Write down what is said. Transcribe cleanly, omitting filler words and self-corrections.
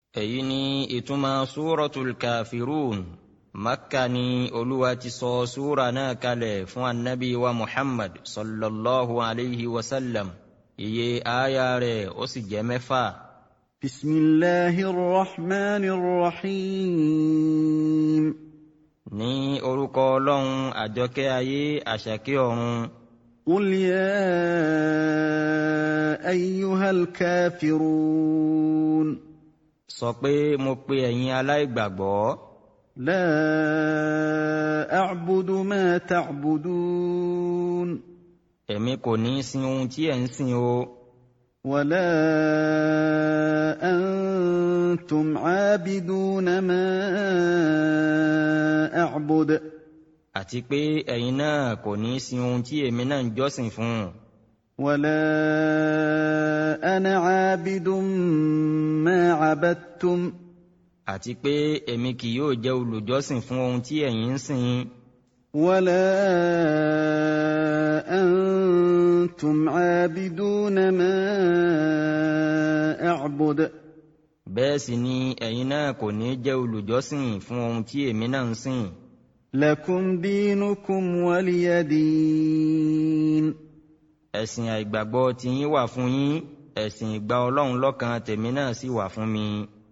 èyí ni ìtumọ̀ súratul kafirun. Makka ni Olúwa ti sọ súra náà kalẹ̀ fún annabi wa Muhammad sallallahu alayhi wa sallam. Iye aya rẹ̀ ó sì jẹ́ 6. Bismillahir Rahmanir Rahim. Ní orúkọ Ọlọ́run àjọkẹ́ ayé àṣàkẹ́ ọ̀run. Qul ya ayyuhal kafirun. Sọ pé mo pè ẹ̀yin aláìgbàgbọ́. La a'budu ma ta'budun. Èmi kò ní sìn ohun tí ẹ̀ ń sìn o. Wala antum 'abiduna ma a'bud. Àti pé ẹ̀yin náà kò ní sìn ohun tí èmi náà ń jọ́sìn fún. Wala ana 'abidun ma 'abadtum. Àti pé èmi kì yóò jẹ́ olùjọ́sìn fún ohun tí ẹ̀yin ń sìn. Wala antum 'abiduna ma a'bud. Bẹ́ẹ̀ sì ni ẹ̀yin náà kò ní jẹ́ olùjọ́sìn fún ohun tí èmi náà ń sìn. Lakum dinukum waliya din. Ẹ̀sìn àìgbàgbọ́ tiyín wà fún yín, ẹ̀sìn ìgbà Ọlọ́run lọ́kan tèmi náà sì wà fún mi.